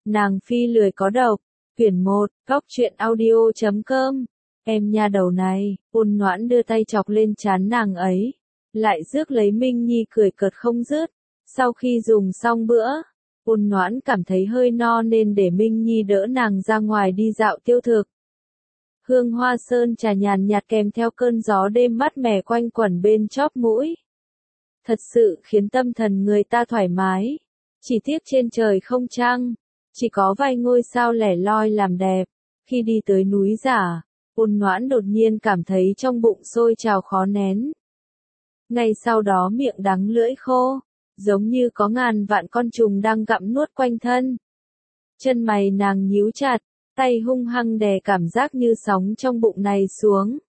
Nàng phi lười có độc. Quyển 1, Góc truyện audio.com. Em nha đầu này, Ôn Noãn đưa tay chọc lên trán nàng ấy. Lại rước lấy Minh Nhi cười cợt không dứt. Sau khi dùng xong bữa, Ôn Noãn cảm thấy hơi no nên để Minh Nhi đỡ nàng ra ngoài đi dạo tiêu thực. Hương hoa sơn trà nhàn nhạt kèm theo cơn gió đêm mát mẻ quanh quẩn bên chóp mũi. Thật sự khiến tâm thần người ta thoải mái. Chỉ tiếc trên trời không trăng, chỉ có vài ngôi sao lẻ loi làm đẹp. Khi đi tới núi Giả, Ôn Noãn đột nhiên cảm thấy trong bụng sôi trào khó nén. Ngay sau đó miệng đắng lưỡi khô, giống như có ngàn vạn con trùng đang gặm nuốt quanh thân. Chân mày nàng nhíu chặt, tay hung hăng đè cảm giác như sóng trong bụng này xuống.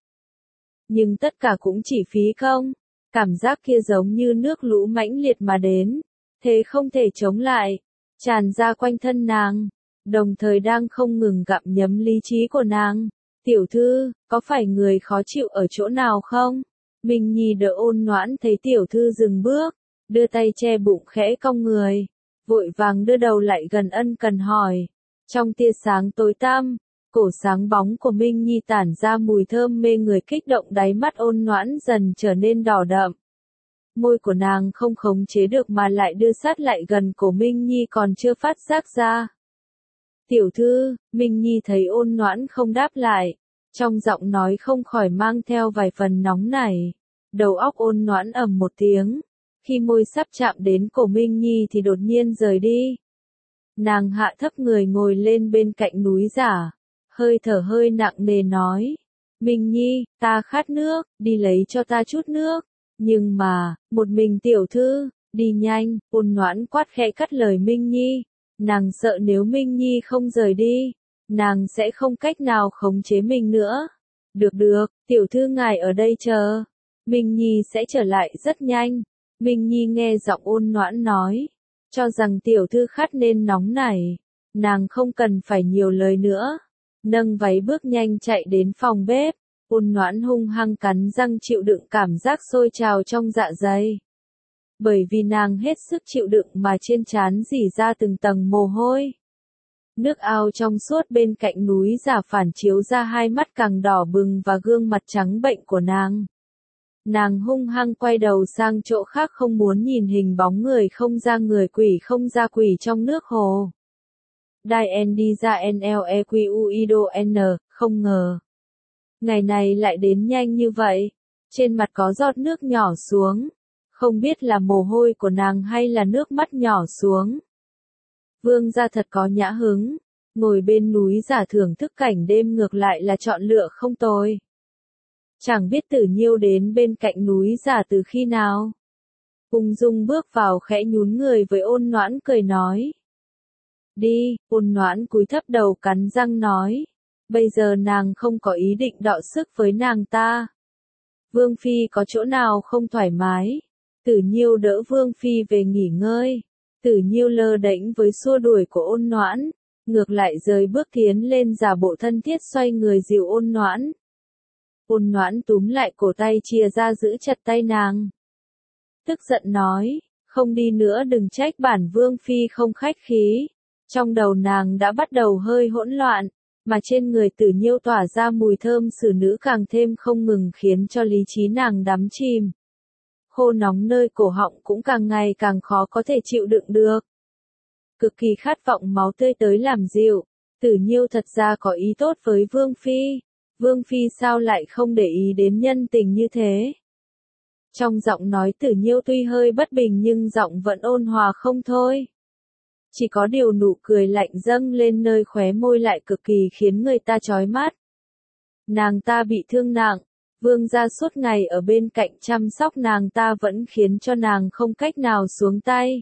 Nhưng tất cả cũng chỉ phí công, cảm giác kia giống như nước lũ mãnh liệt mà đến, thế không thể chống lại, tràn ra quanh thân nàng, đồng thời đang không ngừng gặm nhấm lý trí của nàng. Tiểu thư, có phải người khó chịu ở chỗ nào không? Minh Nhi đỡ Ôn Noãn thấy tiểu thư dừng bước, đưa tay che bụng khẽ cong người, vội vàng đưa đầu lại gần ân cần hỏi. Trong tia sáng tối tăm, cổ sáng bóng của Minh Nhi tản ra mùi thơm mê người kích động, đáy mắt Ôn Noãn dần trở nên đỏ đậm. Môi của nàng không khống chế được mà lại đưa sát lại gần cổ Minh Nhi còn chưa phát giác ra. Tiểu thư, Minh Nhi thấy Ôn Noãn không đáp lại, trong giọng nói không khỏi mang theo vài phần nóng nảy. Đầu óc Ôn Noãn ầm một tiếng, khi môi sắp chạm đến cổ Minh Nhi thì đột nhiên rời đi. Nàng hạ thấp người ngồi lên bên cạnh núi Giả, hơi thở hơi nặng nề nói. Minh Nhi, ta khát nước, đi lấy cho ta chút nước. Nhưng mà, một mình tiểu thư, đi nhanh. Ôn Noãn quát khẽ cắt lời Minh Nhi. Nàng sợ nếu Minh Nhi không rời đi, nàng sẽ không cách nào khống chế mình nữa. Được được, tiểu thư ngài ở đây chờ. Minh Nhi sẽ trở lại rất nhanh. Minh Nhi nghe giọng Ôn Noãn nói, cho rằng tiểu thư khát nên nóng nảy. Nàng không cần phải nhiều lời nữa. Nâng váy bước nhanh chạy đến phòng bếp. Ôn Noãn hung hăng cắn răng chịu đựng cảm giác sôi trào trong dạ dày. Bởi vì nàng hết sức chịu đựng mà trên trán rỉ ra từng tầng mồ hôi. Nước ao trong suốt bên cạnh núi Giả phản chiếu ra hai mắt càng đỏ bừng và gương mặt trắng bệnh của nàng. Nàng hung hăng quay đầu sang chỗ khác, không muốn nhìn hình bóng người không ra người, quỷ không ra quỷ trong nước hồ. Đai N đi ra NLEQUIDO N, không ngờ. Ngày này lại đến nhanh như vậy. Trên mặt có giọt nước nhỏ xuống. Không biết là mồ hôi của nàng hay là nước mắt nhỏ xuống. Vương gia thật có nhã hứng. Ngồi bên núi Giả thưởng thức cảnh đêm ngược lại là chọn lựa không tồi. Chẳng biết Tử Nhiêu đến bên cạnh núi Giả từ khi nào. Ung dung bước vào khẽ nhún người với Ôn Noãn cười nói. Đi. Ôn Noãn cúi thấp đầu cắn răng nói. Bây giờ nàng không có ý định đọ sức với nàng ta. Vương Phi có chỗ nào không thoải mái? Tử Nhiêu đỡ Vương Phi về nghỉ ngơi. Tử Nhiêu lơ đễnh với xua đuổi của Ôn Noãn, ngược lại rời bước tiến lên giả bộ thân thiết xoay người dìu Ôn Noãn. Ôn Noãn túm lại cổ tay chia ra giữ chặt tay nàng. Tức giận nói, không đi nữa đừng trách bản Vương Phi không khách khí. Trong đầu nàng đã bắt đầu hơi hỗn loạn, mà trên người Tử Nhiêu tỏa ra mùi thơm xử nữ càng thêm không ngừng khiến cho lý trí nàng đắm chìm. Khô nóng nơi cổ họng cũng càng ngày càng khó có thể chịu đựng được. Cực kỳ khát vọng máu tươi tới làm dịu. Tử Nhiêu thật ra có ý tốt với Vương Phi. Vương Phi sao lại không để ý đến nhân tình như thế? Trong giọng nói Tử Nhiêu tuy hơi bất bình nhưng giọng vẫn ôn hòa không thôi. Chỉ có điều nụ cười lạnh dâng lên nơi khóe môi lại cực kỳ khiến người ta chói mắt. Nàng ta bị thương nặng, Vương gia suốt ngày ở bên cạnh chăm sóc nàng ta vẫn khiến cho nàng không cách nào xuống tay.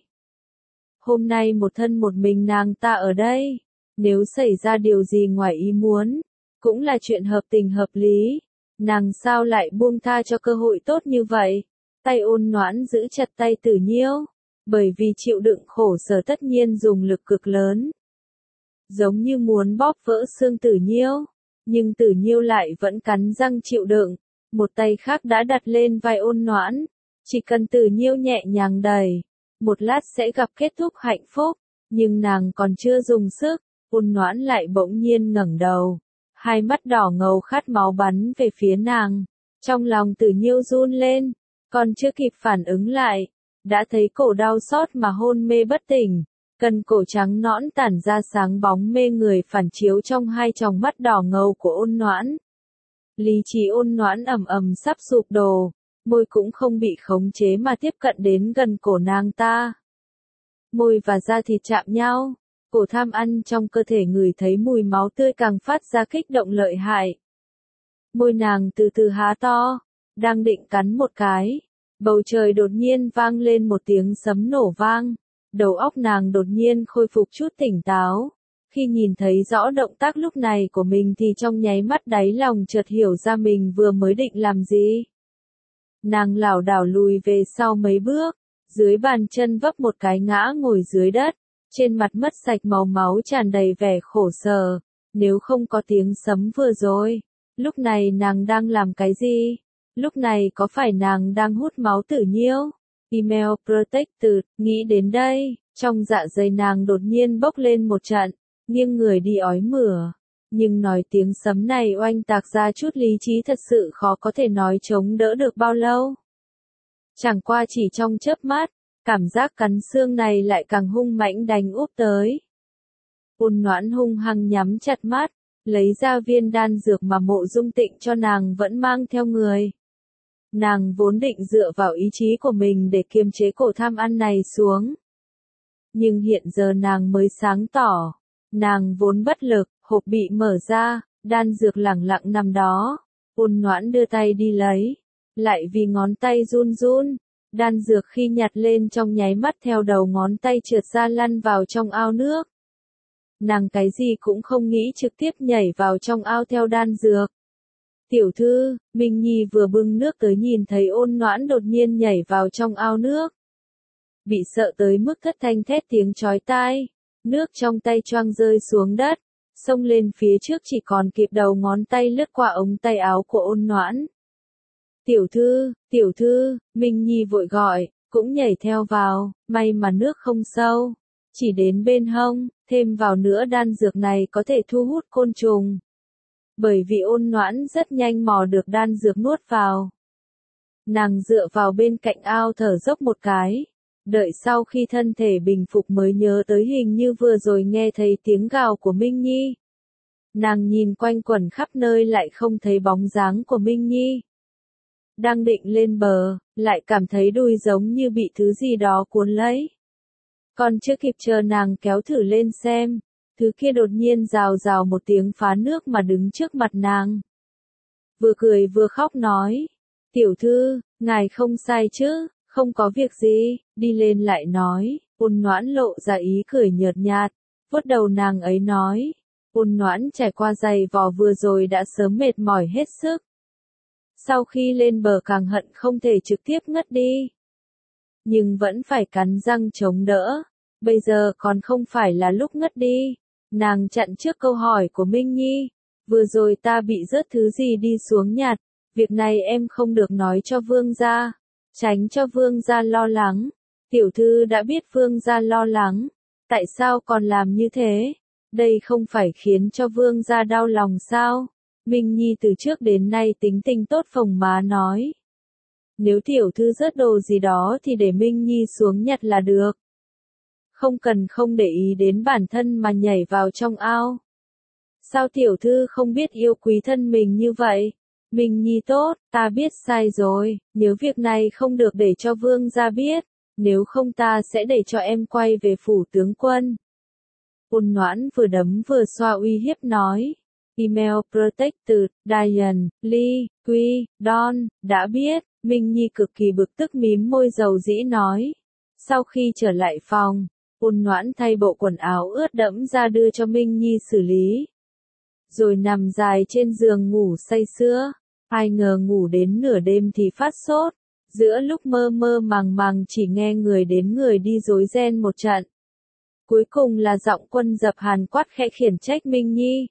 Hôm nay một thân một mình nàng ta ở đây, nếu xảy ra điều gì ngoài ý muốn, cũng là chuyện hợp tình hợp lý. Nàng sao lại buông tha cho cơ hội tốt như vậy? Tay Ôn Noãn giữ chặt tay Tử Nhiêu, bởi vì chịu đựng khổ sở tất nhiên dùng lực cực lớn. Giống như muốn bóp vỡ xương Tử Nhiêu, nhưng Tử Nhiêu lại vẫn cắn răng chịu đựng. Một tay khác đã đặt lên vai Ôn Noãn, chỉ cần Tử Nhiêu nhẹ nhàng đẩy, một lát sẽ gặp kết thúc hạnh phúc. Nhưng nàng còn chưa dùng sức, Ôn Noãn lại bỗng nhiên ngẩng đầu. Hai mắt đỏ ngầu khát máu bắn về phía nàng. Trong lòng Tử Nhiêu run lên, còn chưa kịp phản ứng lại, đã thấy cổ đau xót mà hôn mê bất tỉnh. Cần cổ trắng nõn tản ra sáng bóng mê người phản chiếu trong hai tròng mắt đỏ ngầu của Ôn Noãn. Lý trí Ôn Noãn ầm ầm sắp sụp đổ, môi cũng không bị khống chế mà tiếp cận đến gần cổ nàng ta. Môi và da thịt chạm nhau, cổ tham ăn trong cơ thể ngửi thấy mùi máu tươi càng phát ra kích động lợi hại. Môi nàng từ từ há to, đang định cắn một cái, bầu trời đột nhiên vang lên một tiếng sấm nổ vang, đầu óc nàng đột nhiên khôi phục chút tỉnh táo. Khi nhìn thấy rõ động tác lúc này của mình thì trong nháy mắt đáy lòng chợt hiểu ra mình vừa mới định làm gì. Nàng lảo đảo lùi về sau mấy bước, dưới bàn chân vấp một cái ngã ngồi dưới đất, trên mặt mất sạch màu máu tràn đầy vẻ khổ sở. Nếu không có tiếng sấm vừa rồi, lúc này nàng đang làm cái gì? Lúc này có phải nàng đang hút máu Tử Nhiêu? Email Protected, nghĩ đến đây, trong dạ dày nàng đột nhiên bốc lên một trận, nghiêng người đi ói mửa. Nhưng nói tiếng sấm này oanh tạc ra chút lý trí thật sự khó có thể nói chống đỡ được bao lâu. Chẳng qua chỉ trong chớp mắt, cảm giác cắn xương này lại càng hung mãnh đánh úp tới. Ôn Noãn hung hăng nhắm chặt mắt, lấy ra viên đan dược mà Mộ Dung Tịnh cho nàng vẫn mang theo người. Nàng vốn định dựa vào ý chí của mình để kiềm chế cổ tham ăn này xuống. Nhưng hiện giờ nàng mới sáng tỏ, nàng vốn bất lực, hộp bị mở ra, đan dược lẳng lặng nằm đó. Ôn Noãn đưa tay đi lấy, lại vì ngón tay run run, đan dược khi nhặt lên trong nháy mắt theo đầu ngón tay trượt ra lăn vào trong ao nước. Nàng cái gì cũng không nghĩ trực tiếp nhảy vào trong ao theo đan dược. Tiểu thư, Minh Nhi vừa bưng nước tới nhìn thấy Ôn Noãn đột nhiên nhảy vào trong ao nước. Bị sợ tới mức thất thanh thét tiếng chói tai, nước trong tay choang rơi xuống đất, xông lên phía trước chỉ còn kịp đầu ngón tay lướt qua ống tay áo của Ôn Noãn. Tiểu thư, Minh Nhi vội gọi, cũng nhảy theo vào, may mà nước không sâu, chỉ đến bên hông, thêm vào nữa đan dược này có thể thu hút côn trùng. Bởi vì Ôn Noãn rất nhanh mò được đan dược nuốt vào. Nàng dựa vào bên cạnh ao thở dốc một cái, đợi sau khi thân thể bình phục mới nhớ tới hình như vừa rồi nghe thấy tiếng gào của Minh Nhi. Nàng nhìn quanh quẩn khắp nơi lại không thấy bóng dáng của Minh Nhi. Đang định lên bờ, lại cảm thấy đùi giống như bị thứ gì đó cuốn lấy. Còn chưa kịp chờ nàng kéo thử lên xem, thứ kia đột nhiên rào rào một tiếng phá nước mà đứng trước mặt nàng. Vừa cười vừa khóc nói, tiểu thư, ngài không sai chứ, không có việc gì, đi lên lại nói. Ôn Noãn lộ ra ý cười nhợt nhạt, vuốt đầu nàng ấy nói. Ôn Noãn trải qua giày vò vừa rồi đã sớm mệt mỏi hết sức. Sau khi lên bờ càng hận không thể trực tiếp ngất đi. Nhưng vẫn phải cắn răng chống đỡ, bây giờ còn không phải là lúc ngất đi. Nàng chặn trước câu hỏi của Minh Nhi, vừa rồi ta bị rớt thứ gì đi xuống nhặt, việc này em không được nói cho vương gia, tránh cho vương gia lo lắng. Tiểu thư đã biết vương gia lo lắng, tại sao còn làm như thế? Đây không phải khiến cho vương gia đau lòng sao? Minh Nhi từ trước đến nay tính tình tốt phồng má nói. Nếu tiểu thư rớt đồ gì đó thì để Minh Nhi xuống nhặt là được. Không cần không để ý đến bản thân mà nhảy vào trong ao. Sao tiểu thư không biết yêu quý thân mình như vậy? Minh Nhi tốt, ta biết sai rồi, nhớ việc này không được để cho vương gia biết, nếu không ta sẽ để cho em quay về phủ tướng quân. Ôn Noãn vừa đấm vừa xoa uy hiếp nói. Email Protected, Diane, Lee, Quy, Don, đã biết. Minh Nhi cực kỳ bực tức mím môi dầu dĩ nói. Sau khi trở lại phòng, Ôn Noãn thay bộ quần áo ướt đẫm ra đưa cho Minh Nhi xử lý. Rồi nằm dài trên giường ngủ say sưa. Ai ngờ ngủ đến nửa đêm thì phát sốt. Giữa lúc mơ mơ màng màng chỉ nghe người đến người đi rối ren một trận. Cuối cùng là giọng Quân Dập Hàn quát khẽ khiển trách Minh Nhi.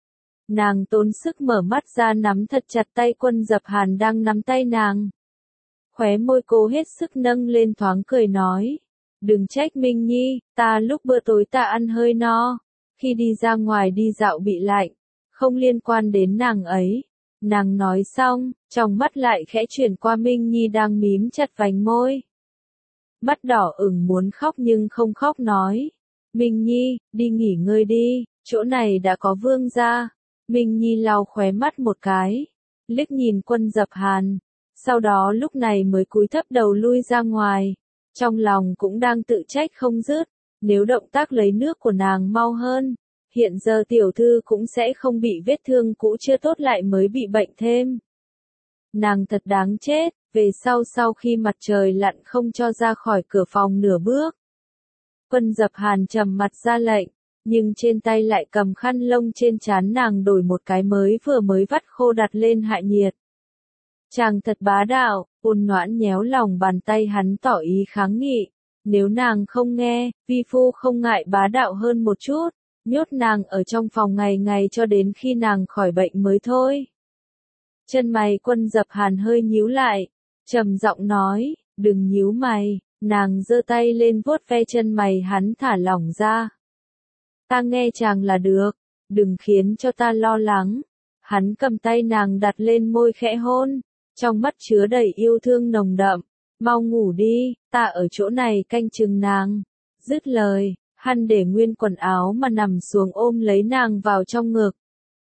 Nàng tốn sức mở mắt ra nắm thật chặt tay Quân Dập Hàn đang nắm tay nàng. Khóe môi cố hết sức nâng lên thoáng cười nói. Đừng trách Minh Nhi, ta lúc bữa tối ta ăn hơi no, khi đi ra ngoài đi dạo bị lạnh, không liên quan đến nàng ấy. Nàng nói xong, trong mắt lại khẽ chuyển qua Minh Nhi đang mím chặt vành môi. Mắt đỏ ửng muốn khóc nhưng không khóc nói. Minh Nhi, đi nghỉ ngơi đi, chỗ này đã có vương gia. Minh Nhi lau khóe mắt một cái, liếc nhìn Quân Dập Hàn, sau đó lúc này mới cúi thấp đầu lui ra ngoài. Trong lòng cũng đang tự trách không dứt, nếu động tác lấy nước của nàng mau hơn, hiện giờ tiểu thư cũng sẽ không bị vết thương cũ chưa tốt lại mới bị bệnh thêm. Nàng thật đáng chết, về sau khi mặt trời lặn không cho ra khỏi cửa phòng nửa bước. Quân Dập Hàn trầm mặt ra lệnh, nhưng trên tay lại cầm khăn lông trên trán nàng đổi một cái vừa mới vắt khô đặt lên hạ nhiệt. Chàng thật bá đạo, Ôn Noãn nhéo lòng bàn tay hắn tỏ ý kháng nghị. Nếu nàng không nghe, vi phu không ngại bá đạo hơn một chút, nhốt nàng ở trong phòng ngày ngày cho đến khi nàng khỏi bệnh mới thôi. Chân mày Quân Dập Hàn hơi nhíu lại, trầm giọng nói, đừng nhíu mày, nàng giơ tay lên vuốt ve chân mày hắn thả lỏng ra. Ta nghe chàng là được, đừng khiến cho ta lo lắng. Hắn cầm tay nàng đặt lên môi khẽ hôn, trong mắt chứa đầy yêu thương nồng đậm. Mau ngủ đi, ta ở chỗ này canh chừng nàng. Dứt lời, hắn để nguyên quần áo mà nằm xuống ôm lấy nàng vào trong ngực.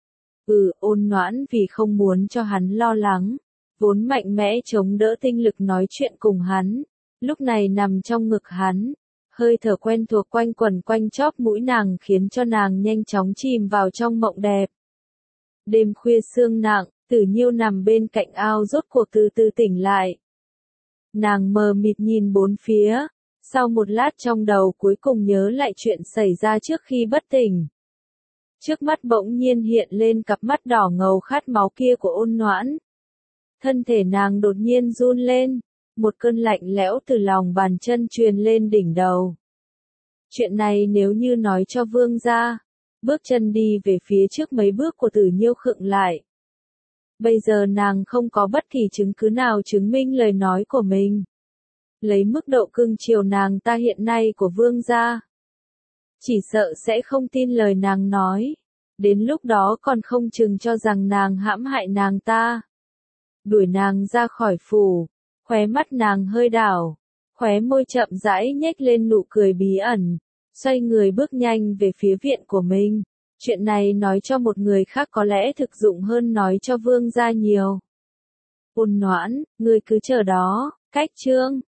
Ôn Noãn vì không muốn cho hắn lo lắng, vốn mạnh mẽ chống đỡ tinh lực nói chuyện cùng hắn, lúc này nằm trong ngực hắn, hơi thở quen thuộc quanh quẩn quanh chóp mũi nàng khiến cho nàng nhanh chóng chìm vào trong mộng đẹp. Đêm khuya sương nặng, Tử Nhiêu nằm bên cạnh ao rốt cuộc từ từ tỉnh lại. Nàng mờ mịt nhìn bốn phía, sau một lát trong đầu cuối cùng nhớ lại chuyện xảy ra trước khi bất tỉnh. Trước mắt bỗng nhiên hiện lên cặp mắt đỏ ngầu khát máu kia của Ôn Noãn. Thân thể nàng đột nhiên run lên, một cơn lạnh lẽo từ lòng bàn chân truyền lên đỉnh đầu. Chuyện này nếu như nói cho vương gia, bước chân đi về phía trước mấy bước của Tử Nhiêu khựng lại. Bây giờ nàng không có bất kỳ chứng cứ nào chứng minh lời nói của mình. Lấy mức độ cưng chiều nàng ta hiện nay của vương gia, chỉ sợ sẽ không tin lời nàng nói. Đến lúc đó còn không chừng cho rằng nàng hãm hại nàng ta. Đuổi nàng ra khỏi phủ, khóe mắt nàng hơi đảo, khóe môi chậm rãi nhếch lên nụ cười bí ẩn, xoay người bước nhanh về phía viện của mình. Chuyện này nói cho một người khác có lẽ thực dụng hơn nói cho vương gia nhiều. Ôn Noãn, ngươi cứ chờ đó, cách chương